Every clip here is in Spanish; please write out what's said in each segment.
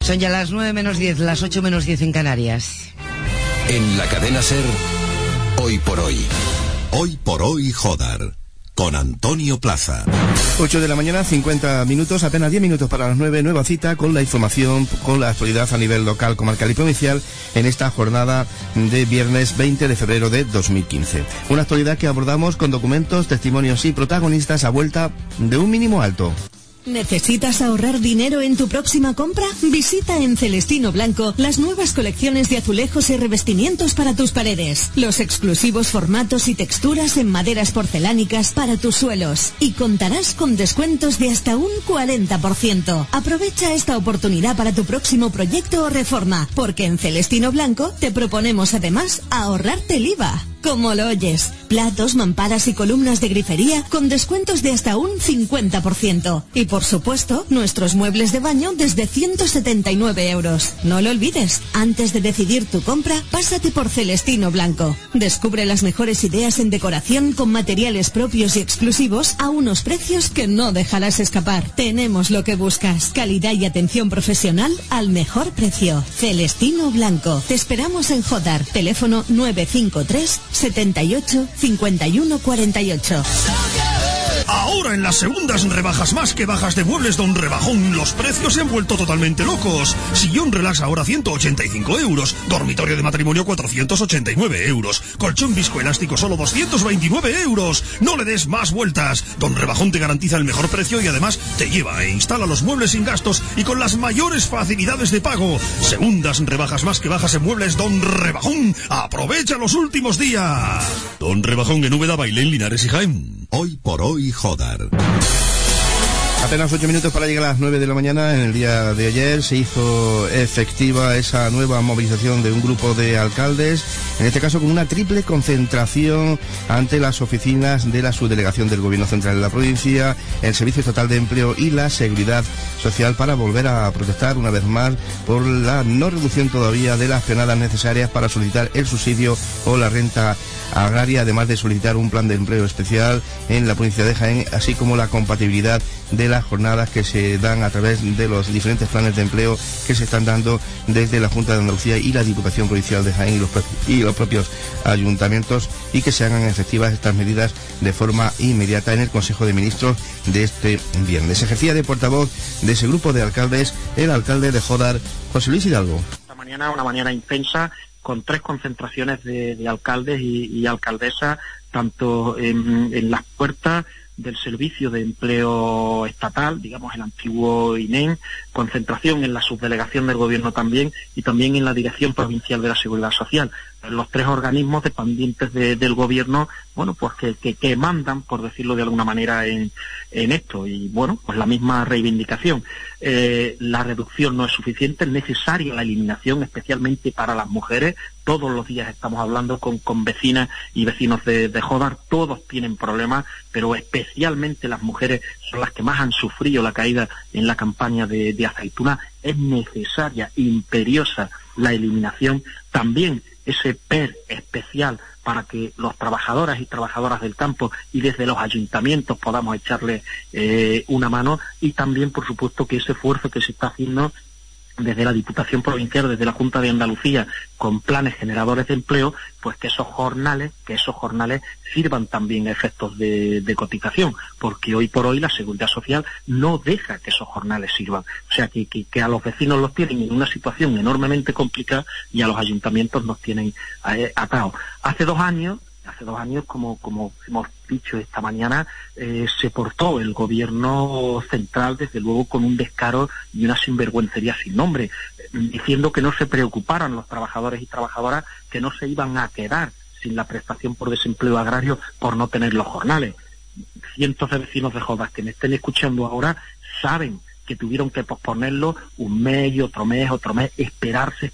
Son ya las 9 menos 10, las 8 menos 10 en Canarias. En la cadena SER, Hoy por Hoy. Hoy por Hoy, Jodar. Con Antonio Plaza. 8 de la mañana, 50 minutos, apenas 10 minutos para las 9, nueva cita con la información, con la actualidad a nivel local, comarcal y provincial en esta jornada de viernes 20 de febrero de 2015. Una actualidad que abordamos con documentos, testimonios y protagonistas a vuelta de un mínimo alto. ¿Necesitas ahorrar dinero en tu próxima compra? Visita en Celestino Blanco las nuevas colecciones de azulejos y revestimientos para tus paredes, los exclusivos formatos y texturas en maderas porcelánicas para tus suelos, y contarás con descuentos de hasta un 40%. Aprovecha esta oportunidad para tu próximo proyecto o reforma, porque en Celestino Blanco te proponemos además ahorrarte el IVA. Como lo oyes, platos, mamparas y columnas de grifería con descuentos de hasta un 50%. Y por supuesto, nuestros muebles de baño desde 179 euros. No lo olvides, antes de decidir tu compra, pásate por Celestino Blanco. Descubre las mejores ideas en decoración con materiales propios y exclusivos a unos precios que no dejarás escapar. Tenemos lo que buscas, calidad y atención profesional al mejor precio. Celestino Blanco. Te esperamos en Jodar, teléfono 953 78 51 48. Ahora en las segundas rebajas más que bajas de Muebles Don Rebajón, los precios se han vuelto totalmente locos. Sillón relax ahora 185 euros, dormitorio de matrimonio 489 euros, colchón viscoelástico solo 229 euros. No le des más vueltas. Don Rebajón te garantiza el mejor precio y además te lleva e instala los muebles sin gastos y con las mayores facilidades de pago. Segundas rebajas más que bajas en Muebles Don Rebajón. Aprovecha los últimos días. Don Rebajón en Úbeda, Bailén, Linares y Jaén. Hoy por Hoy, Jodar. Apenas 8 minutos para llegar a las 9 de la mañana. En el día de ayer se hizo efectiva esa nueva movilización de un grupo de alcaldes, en este caso con una triple concentración ante las oficinas de la subdelegación del Gobierno Central de la provincia, el Servicio Estatal de Empleo y la Seguridad Social, para volver a protestar una vez más por la no reducción todavía de las peonadas necesarias para solicitar el subsidio o la renta agraria, además de solicitar un plan de empleo especial en la provincia de Jaén, así como la compatibilidad de las jornadas que se dan a través de los diferentes planes de empleo que se están dando desde la Junta de Andalucía y la Diputación Provincial de Jaén y los propios ayuntamientos, y que se hagan efectivas estas medidas de forma inmediata en el Consejo de Ministros de este viernes. Ejercía de portavoz de ese grupo de alcaldes el alcalde de Jodar, José Luis Hidalgo. Esta mañana una mañana intensa con 3 concentraciones de alcaldes y alcaldesas, tanto en las puertas del Servicio de Empleo Estatal, digamos el antiguo INEM, concentración en la subdelegación del Gobierno también, y también en la Dirección Provincial de la Seguridad Social. Los 3 organismos dependientes del Gobierno, bueno, pues que mandan, por decirlo de alguna manera, en esto. Y bueno, pues la misma reivindicación. La reducción no es suficiente, es necesaria la eliminación, especialmente para las mujeres. Todos los días estamos hablando con vecinas y vecinos de Jodar, todos tienen problemas, pero especialmente las mujeres son las que más han sufrido la caída en la campaña de aceituna. Es necesaria, imperiosa la eliminación. También ese PER especial para que los trabajadoras y trabajadoras del campo y desde los ayuntamientos podamos echarle una mano, y también, por supuesto, que ese esfuerzo que se está haciendo desde la Diputación Provincial, desde la Junta de Andalucía, con planes generadores de empleo, pues que esos jornales sirvan también a efectos de cotización, porque hoy por hoy la Seguridad Social no deja que esos jornales sirvan. O sea, que a los vecinos los tienen en una situación enormemente complicada y a los ayuntamientos nos tienen atados. Hace dos años, como hemos dicho esta mañana, se portó el Gobierno central, desde luego, con un descaro y una sinvergüencería sin nombre, diciendo que no se preocuparan los trabajadores y trabajadoras, que no se iban a quedar sin la prestación por desempleo agrario por no tener los jornales. Cientos de vecinos de Jodar que me estén escuchando ahora saben que tuvieron que posponerlo un mes y otro mes, esperarse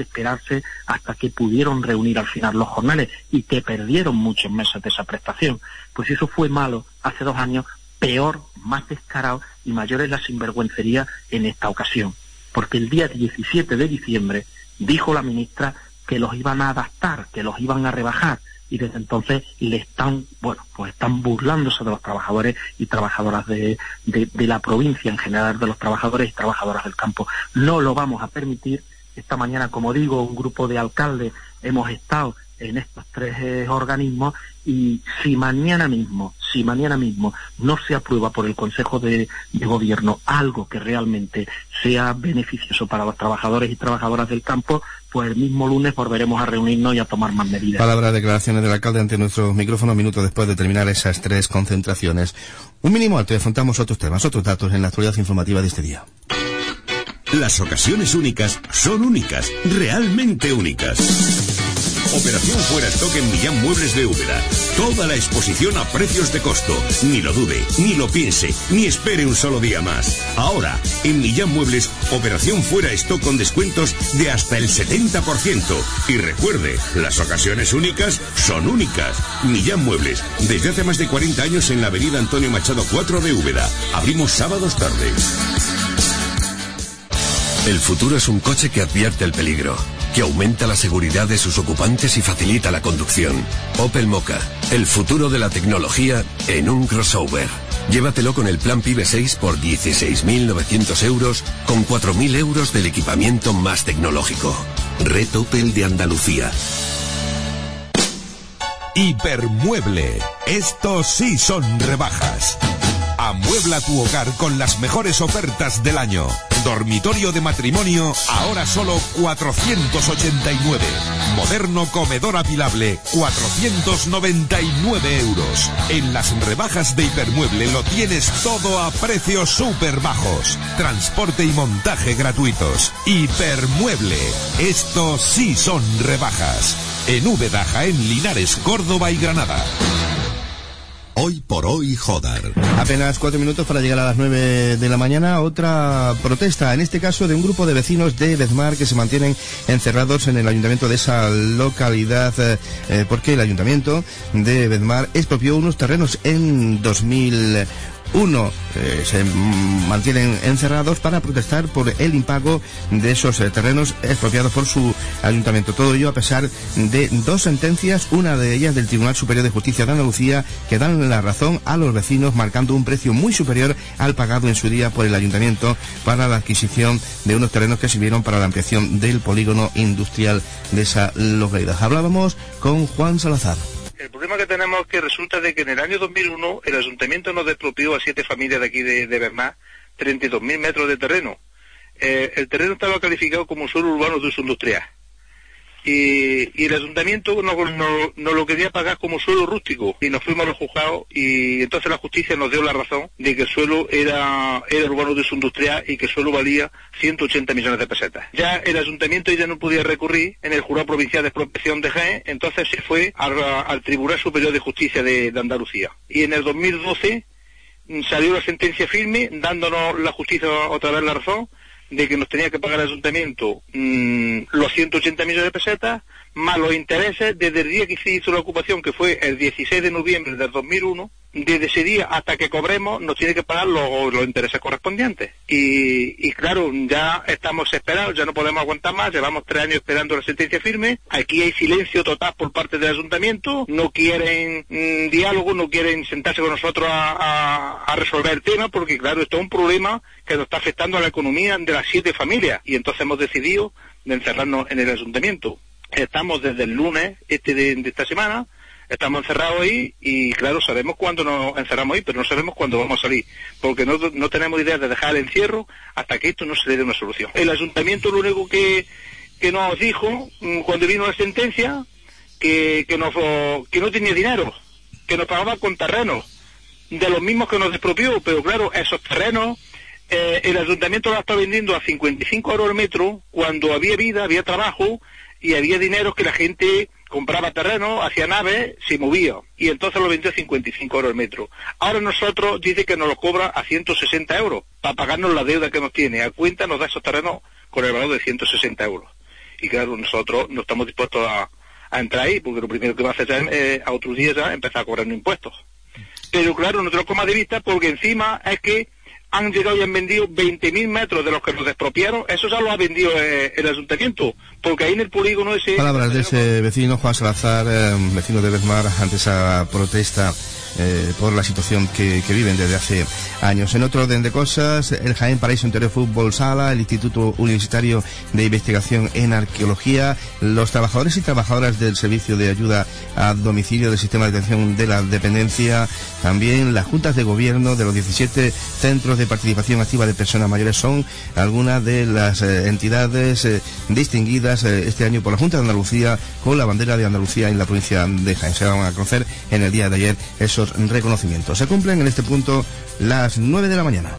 hasta que pudieron reunir al final los jornales, y que perdieron muchos meses de esa prestación. Pues eso fue malo hace 2 años, peor, más descarado y mayor es la sinvergüencería en esta ocasión. Porque el día 17 de diciembre dijo la ministra que los iban a adaptar, que los iban a rebajar, y desde entonces están burlándose de los trabajadores y trabajadoras de la provincia en general, de los trabajadores y trabajadoras del campo. No lo vamos a permitir. Esta mañana, como digo, un grupo de alcaldes hemos estado en estos tres organismos, y si mañana mismo no se aprueba por el Consejo de Gobierno algo que realmente sea beneficioso para los trabajadores y trabajadoras del campo, pues el mismo lunes volveremos a reunirnos y a tomar más medidas. Palabras, declaraciones del alcalde ante nuestros micrófonos minutos después de terminar esas tres concentraciones. Un mínimo alto y afrontamos otros temas, otros datos en la actualidad informativa de este día. Las ocasiones únicas son únicas, realmente únicas. Operación Fuera Stock en Millán Muebles de Úbeda. Toda la exposición a precios de costo. Ni lo dude, ni lo piense, ni espere un solo día más. Ahora, en Millán Muebles, Operación Fuera Stock con descuentos de hasta el 70%. Y recuerde, las ocasiones únicas son únicas. Millán Muebles, desde hace más de 40 años en la avenida Antonio Machado 4 de Úbeda. Abrimos sábados tardes. El futuro es un coche que advierte el peligro, que aumenta la seguridad de sus ocupantes y facilita la conducción. Opel Mokka, el futuro de la tecnología en un crossover. Llévatelo con el plan PIBE 6 por 16.900 euros, con 4.000 euros del equipamiento más tecnológico. Red Opel de Andalucía. Hipermueble. Estos sí son rebajas. Amuebla tu hogar con las mejores ofertas del año. Dormitorio de matrimonio, ahora solo 489. Moderno comedor apilable, 499 euros. En las rebajas de Hipermueble lo tienes todo a precios súper bajos. Transporte y montaje gratuitos. Hipermueble. Estos sí son rebajas. En Úbeda, Jaén, Linares, Córdoba y Granada. Hoy por hoy, Jodar. Apenas 4 minutos para llegar a las 9 de la mañana. Otra protesta, en este caso de un grupo de vecinos de Bedmar que se mantienen encerrados en el ayuntamiento de esa localidad, porque el ayuntamiento de Bedmar expropió unos terrenos en 2001. Se mantienen encerrados para protestar por el impago de esos terrenos expropiados por su ayuntamiento. Todo ello a pesar de 2 sentencias, una de ellas del Tribunal Superior de Justicia de Andalucía, que dan la razón a los vecinos, marcando un precio muy superior al pagado en su día por el ayuntamiento para la adquisición de unos terrenos que sirvieron para la ampliación del polígono industrial de esa localidad. Hablábamos con Juan Salazar. El problema que tenemos es que resulta de que en el año 2001 el ayuntamiento nos expropió a 7 familias de aquí de Bedmar 32.000 metros de terreno. El terreno estaba calificado como suelo urbano de uso industrial. Y el ayuntamiento no lo quería pagar como suelo rústico, y nos fuimos a los juzgados, y entonces la justicia nos dio la razón de que el suelo era urbano de uso industrial y que el suelo valía 180 millones de pesetas. Ya el ayuntamiento ya no podía recurrir en el Jurado Provincial de Expropiación de Jaén, entonces se fue al Tribunal Superior de Justicia de Andalucía. Y en el 2012 salió la sentencia firme, dándonos la justicia otra vez la razón de que nos tenía que pagar el ayuntamiento los 180 millones de pesetas, más los intereses desde el día que se hizo la ocupación, que fue el 16 de noviembre del 2001, desde ese día hasta que cobremos nos tiene que pagar los intereses correspondientes. Y claro, ya estamos esperados, ya no podemos aguantar más, llevamos 3 años esperando la sentencia firme, aquí hay silencio total por parte del ayuntamiento, no quieren diálogo, no quieren sentarse con nosotros a resolver el tema, porque claro, esto es un problema que nos está afectando a la economía de las 7 familias, y entonces hemos decidido de encerrarnos en el ayuntamiento. Estamos desde el lunes de esta semana, estamos encerrados ahí, y claro, sabemos cuándo nos encerramos ahí, pero no sabemos cuándo vamos a salir, porque no tenemos idea de dejar el encierro hasta que esto no se le dé una solución. El ayuntamiento lo único que nos dijo cuando vino la sentencia, que no tenía dinero, que nos pagaba con terrenos de los mismos que nos expropió, pero claro, esos terrenos el ayuntamiento los está vendiendo a 55 euros el metro, cuando había vida, había trabajo y había dinero, que la gente compraba terreno, hacía naves, se movía, y entonces lo vendió a 55 euros el metro. Ahora nosotros dice que nos lo cobra a 160 euros para pagarnos la deuda que nos tiene. A cuenta nos da esos terrenos con el valor de 160 euros. Y claro, nosotros no estamos dispuestos a entrar ahí, porque lo primero que va a hacer es a otros días ya empezar a cobrarnos impuestos. Pero claro, no te lo comas de vista, porque encima es que han llegado y han vendido 20.000 metros de los que nos expropiaron, eso ya lo ha vendido el ayuntamiento, porque ahí en el polígono ese... Palabras de ese vecino, Juan Salazar, vecino de Besmar, ante esa protesta por la situación que viven desde hace años. En otro orden de cosas, el Jaén Paraíso Interior Fútbol Sala, el Instituto Universitario de Investigación en Arqueología, los trabajadores y trabajadoras del Servicio de Ayuda a Domicilio del Sistema de Atención de la Dependencia, también las juntas de gobierno de los 17 centros de participación activa de personas mayores son algunas de las entidades distinguidas este año por la Junta de Andalucía con la bandera de Andalucía en la provincia de Jaén. Se van a conocer en el día de ayer esos reconocimientos. Se cumplen en este punto las 9 de la mañana.